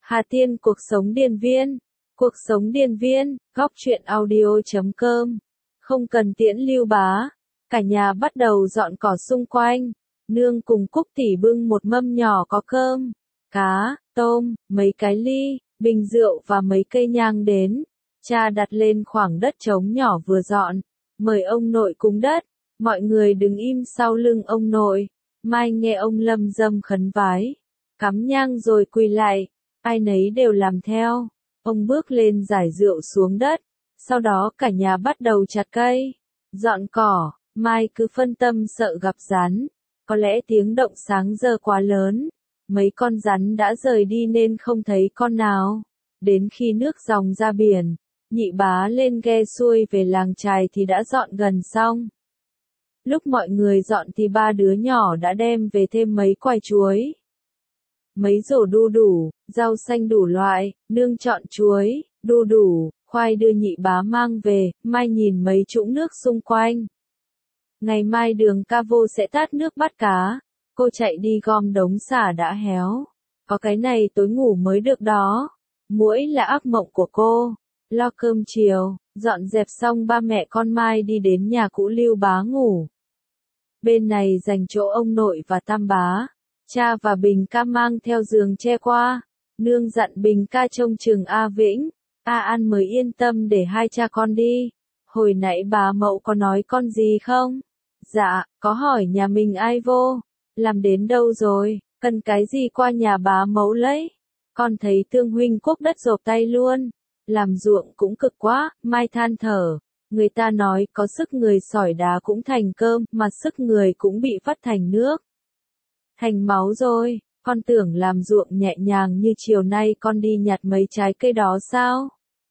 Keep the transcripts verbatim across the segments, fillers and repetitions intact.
Hà Tiên cuộc sống điền viên. Cuộc sống điền viên, góc truyện audio chấm com. Không cần tiễn Lưu Bá. Cả nhà bắt đầu dọn cỏ xung quanh. Nương cùng Cúc tỷ bưng một mâm nhỏ có cơm, cá, tôm, mấy cái ly, bình rượu và mấy cây nhang đến. Cha đặt lên khoảng đất trống nhỏ vừa dọn. Mời ông nội cúng đất. Mọi người đứng im sau lưng ông nội. Mai nghe ông lâm dâm khấn vái. Cắm nhang rồi quỳ lại. Ai nấy đều làm theo. Ông bước lên rải rượu xuống đất. Sau đó cả nhà bắt đầu chặt cây, dọn cỏ. Mai cứ phân tâm sợ gặp rắn. Có lẽ tiếng động sáng giờ quá lớn. Mấy con rắn đã rời đi nên không thấy con nào. Đến khi nước dòng ra biển, nhị bá lên ghe xuôi về làng chài thì đã dọn gần xong. Lúc mọi người dọn thì ba đứa nhỏ đã đem về thêm mấy quài chuối. Mấy rổ đu đủ, rau xanh đủ loại, nương chọn chuối, đu đủ, khoai đưa nhị bá mang về. Mai nhìn mấy trũng nước xung quanh. Ngày mai Đường ca vô sẽ tát nước bắt cá. Cô chạy đi gom đống sả đã héo. Có cái này tối ngủ mới được đó. Muỗi là ác mộng của cô. Lo cơm chiều, dọn dẹp xong ba mẹ con Mai đi đến nhà cũ Lưu Bá ngủ. Bên này dành chỗ ông nội và tam bá. Cha và Bình ca mang theo giường che qua. Nương dặn Bình ca trông chừng A Vĩnh. A An mới yên tâm để hai cha con đi. Hồi nãy bà Mậu có nói con gì không? Dạ, có hỏi nhà mình ai vô. Làm đến đâu rồi, cần cái gì qua nhà bà Mậu lấy. Con thấy Thương huynh cuốc đất rộp tay luôn. Làm ruộng cũng cực quá. Mai than thở. Người ta nói có sức người sỏi đá cũng thành cơm, mà sức người cũng bị vắt thành nước. Thành máu rồi. Con tưởng làm ruộng nhẹ nhàng như chiều nay con đi nhặt mấy trái cây đó sao?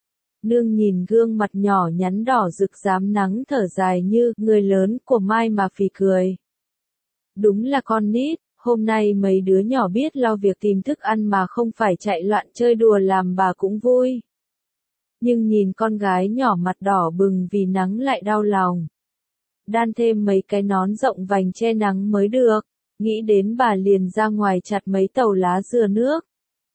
Nương nhìn gương mặt nhỏ nhắn đỏ rực rám nắng thở dài như người lớn của Mai mà phì cười. Đúng là con nít, hôm nay mấy đứa nhỏ biết lo việc tìm thức ăn mà không phải chạy loạn chơi đùa làm bà cũng vui. Nhưng nhìn con gái nhỏ mặt đỏ bừng vì nắng lại đau lòng. Đan thêm mấy cái nón rộng vành che nắng mới được, nghĩ đến bà liền ra ngoài chặt mấy tàu lá dừa nước.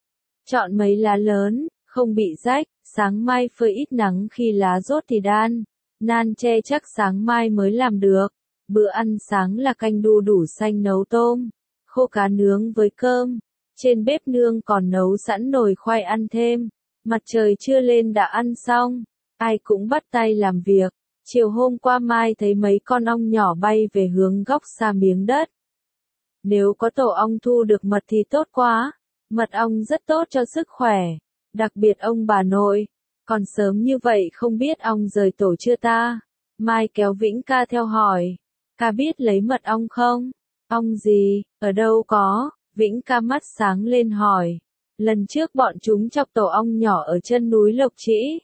Chọn mấy lá lớn, không bị rách, sáng mai phơi ít nắng khi lá rốt thì đan, nan che chắc sáng mai mới làm được. Bữa ăn sáng là canh đu đủ xanh nấu tôm, khô cá nướng với cơm. Trên bếp nương còn nấu sẵn nồi khoai ăn thêm. Mặt trời chưa lên đã ăn xong, ai cũng bắt tay làm việc. Chiều hôm qua Mai thấy mấy con ong nhỏ bay về hướng góc xa miếng đất. Nếu có tổ ong thu được mật thì tốt quá. Mật ong rất tốt cho sức khỏe, đặc biệt ông bà nội. Còn sớm như vậy không biết ong rời tổ chưa ta? Mai kéo Vĩnh ca theo hỏi. Ca biết lấy mật ong không? Ong gì, ở đâu có? Vĩnh ca mắt sáng lên hỏi. Lần trước bọn chúng chọc tổ ong nhỏ ở chân núi Lộc Trĩ.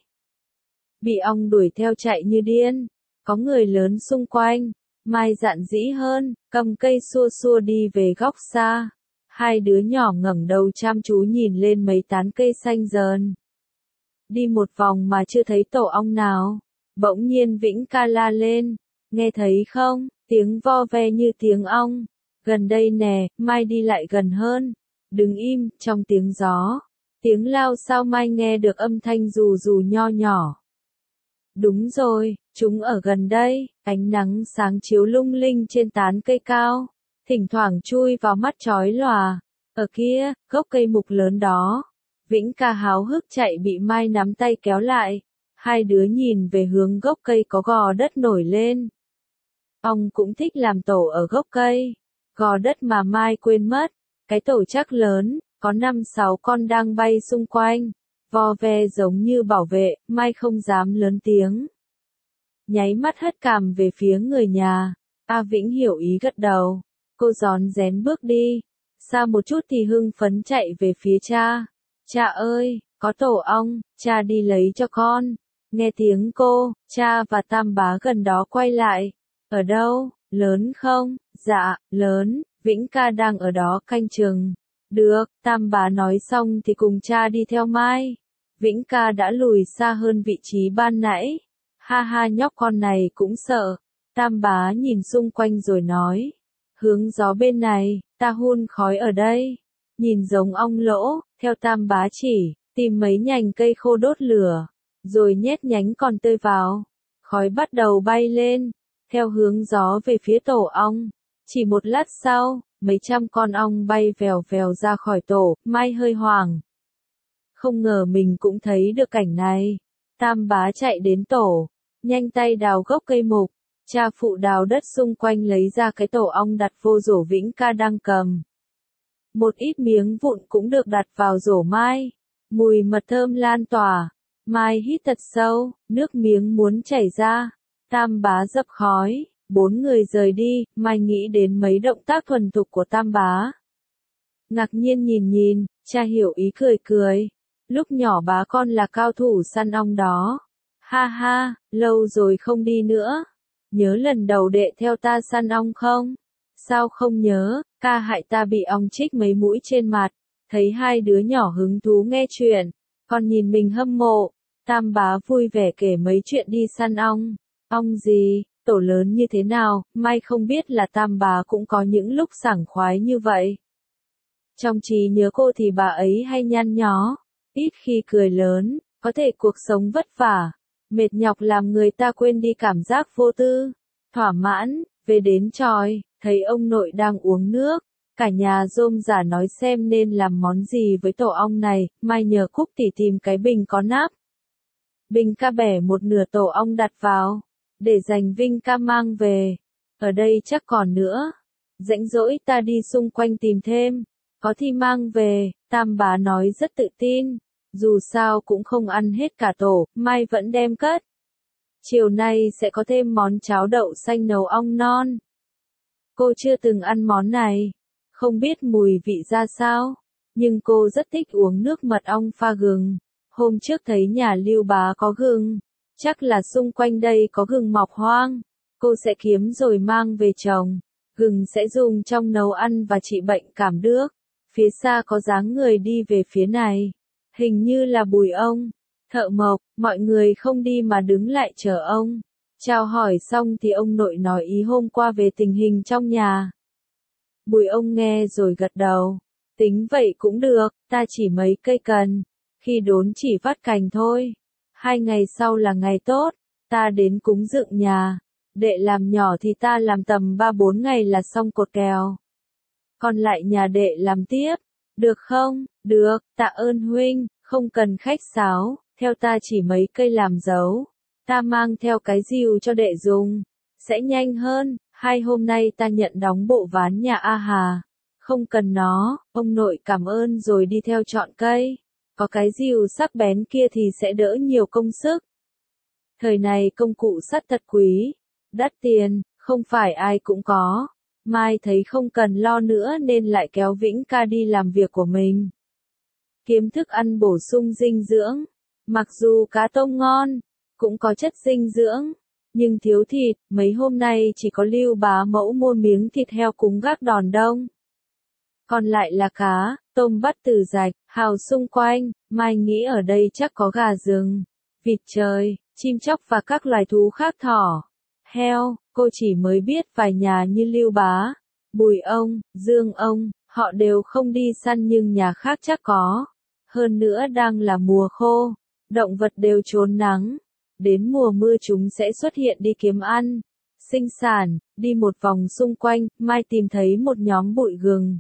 Bị ong đuổi theo chạy như điên. Có người lớn xung quanh. Mai dạn dĩ hơn, cầm cây xua xua đi về góc xa. Hai đứa nhỏ ngẩng đầu chăm chú nhìn lên mấy tán cây xanh dờn. Đi một vòng mà chưa thấy tổ ong nào. Bỗng nhiên Vĩnh ca la lên. Nghe thấy không, tiếng vo ve như tiếng ong. Gần đây nè, Mai đi lại gần hơn. Đứng im, trong tiếng gió. Tiếng lao sao Mai nghe được âm thanh rù rù nho nhỏ. Đúng rồi, chúng ở gần đây. Ánh nắng sáng chiếu lung linh trên tán cây cao. Thỉnh thoảng chui vào mắt chói lòa. Ở kia, gốc cây mục lớn đó. Vĩnh ca háo hức chạy bị Mai nắm tay kéo lại. Hai đứa nhìn về hướng gốc cây có gò đất nổi lên. Ong cũng thích làm tổ ở gốc cây. Gò đất mà Mai quên mất. Cái tổ chắc lớn, có năm sáu con đang bay xung quanh. Vo ve giống như bảo vệ, Mai không dám lớn tiếng. Nháy mắt hất cằm về phía người nhà. A Vĩnh hiểu ý gật đầu. Cô rón rén bước đi. Xa một chút thì hưng phấn chạy về phía cha. Cha ơi, có tổ ong, cha đi lấy cho con. Nghe tiếng cô, cha và tam bá gần đó quay lại. Ở đâu, lớn không? Dạ, lớn, Vĩnh ca đang ở đó canh chừng. Được, tam bá nói xong thì cùng cha đi theo Mai. Vĩnh ca đã lùi xa hơn vị trí ban nãy. Ha ha nhóc con này cũng sợ. Tam bá nhìn xung quanh rồi nói. Hướng gió bên này, ta hun khói ở đây. Nhìn giống ong lỗ, theo Tam Bá chỉ, tìm mấy nhành cây khô đốt lửa, rồi nhét nhánh còn tươi vào. Khói bắt đầu bay lên, theo hướng gió về phía tổ ong. Chỉ một lát sau, mấy trăm con ong bay vèo vèo ra khỏi tổ, Mai hơi hoảng. Không ngờ mình cũng thấy được cảnh này. Tam Bá chạy đến tổ, nhanh tay đào gốc cây mục, cha phụ đào đất xung quanh lấy ra cái tổ ong đặt vô rổ Vĩnh Ca đang cầm. Một ít miếng vụn cũng được đặt vào rổ Mai, mùi mật thơm lan tỏa. Mai hít thật sâu, nước miếng muốn chảy ra. Tam Bá dập khói, bốn người rời đi, Mai nghĩ đến mấy động tác thuần thục của Tam Bá. Ngạc nhiên nhìn nhìn, cha hiểu ý cười cười. Lúc nhỏ bá con là cao thủ săn ong đó. Ha ha, lâu rồi không đi nữa. Nhớ lần đầu đệ theo ta săn ong không? Sao không nhớ, ca hại ta bị ong chích mấy mũi trên mặt. Thấy hai đứa nhỏ hứng thú nghe chuyện, còn nhìn mình hâm mộ. Tam Bá vui vẻ kể mấy chuyện đi săn ong. Ong gì, tổ lớn như thế nào, Mai không biết là Tam Bá cũng có những lúc sảng khoái như vậy. Trong trí nhớ cô thì bà ấy hay nhăn nhó, ít khi cười lớn, có thể cuộc sống vất vả, mệt nhọc làm người ta quên đi cảm giác vô tư. Thỏa mãn, về đến chòi, thấy ông nội đang uống nước, cả nhà rôm rả nói xem nên làm món gì với tổ ong này. Mai nhờ Cúc tỉ tìm cái bình có nắp. Bình ca bẻ một nửa tổ ong đặt vào, để dành Vinh ca mang về. Ở đây chắc còn nữa. Rãnh rỗi ta đi xung quanh tìm thêm. Có thì mang về, Tam Bá nói rất tự tin. Dù sao cũng không ăn hết cả tổ, Mai vẫn đem cất. Chiều nay sẽ có thêm món cháo đậu xanh nấu ong non. Cô chưa từng ăn món này, không biết mùi vị ra sao, nhưng cô rất thích uống nước mật ong pha gừng. Hôm trước thấy nhà Lưu Bá có gừng, chắc là xung quanh đây có gừng mọc hoang. Cô sẽ kiếm rồi mang về trồng. Gừng sẽ dùng trong nấu ăn và trị bệnh cảm điếc. Phía xa có dáng người đi về phía này. Hình như là Bùi ông, thợ mộc, mọi người không đi mà đứng lại chờ ông. Chào hỏi xong thì ông nội nói ý hôm qua về tình hình trong nhà. Bùi ông nghe rồi gật đầu. Tính vậy cũng được, ta chỉ mấy cây cần. Khi đốn chỉ vắt cành thôi. Hai ngày sau là ngày tốt, ta đến cúng dựng nhà. Đệ làm nhỏ thì ta làm tầm ba bốn ngày là xong cột kèo. Còn lại nhà đệ làm tiếp. Được không? Được, tạ ơn huynh, không cần khách sáo, theo ta chỉ mấy cây làm dấu. Ta mang theo cái rìu cho đệ dùng, sẽ nhanh hơn. Hai hôm nay ta nhận đóng bộ ván nhà A Hà. Không cần nó, ông nội cảm ơn rồi đi theo chọn cây. Có cái rìu sắc bén kia thì sẽ đỡ nhiều công sức. Thời này công cụ sắt thật quý, đắt tiền, không phải ai cũng có. Mai thấy không cần lo nữa nên lại kéo Vĩnh ca đi làm việc của mình. Kiếm thức ăn bổ sung dinh dưỡng. Mặc dù cá tôm ngon, cũng có chất dinh dưỡng, nhưng thiếu thịt. Mấy hôm nay chỉ có Lưu Bá Mẫu mua miếng thịt heo cúng gác đòn đông. Còn lại là cá, tôm bắt từ rạch, hào xung quanh. Mai nghĩ ở đây chắc có gà rừng, vịt trời, chim chóc và các loài thú khác thỏ, heo. Cô chỉ mới biết vài nhà như Lưu Bá, Bùi ông, Dương ông, họ đều không đi săn nhưng nhà khác chắc có. Hơn nữa đang là mùa khô, động vật đều trốn nắng. Đến mùa mưa chúng sẽ xuất hiện đi kiếm ăn. Sinh sản, đi một vòng xung quanh, Mai tìm thấy một nhóm bụi gừng.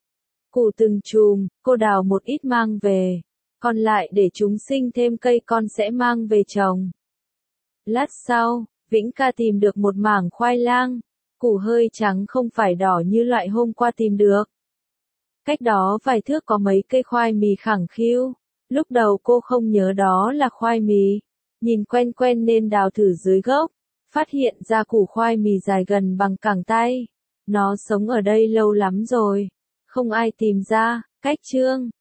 Củ từng chùm, cô đào một ít mang về. Còn lại để chúng sinh thêm cây con sẽ mang về trồng. Lát sau, Vĩnh ca tìm được một mảng khoai lang. Củ hơi trắng không phải đỏ như loại hôm qua tìm được. Cách đó vài thước có mấy cây khoai mì khẳng khiu. Lúc đầu cô không nhớ đó là khoai mì. Nhìn quen quen nên đào thử dưới gốc. Phát hiện ra củ khoai mì dài gần bằng cẳng tay. Nó sống ở đây lâu lắm rồi. Không ai tìm ra. Cách chương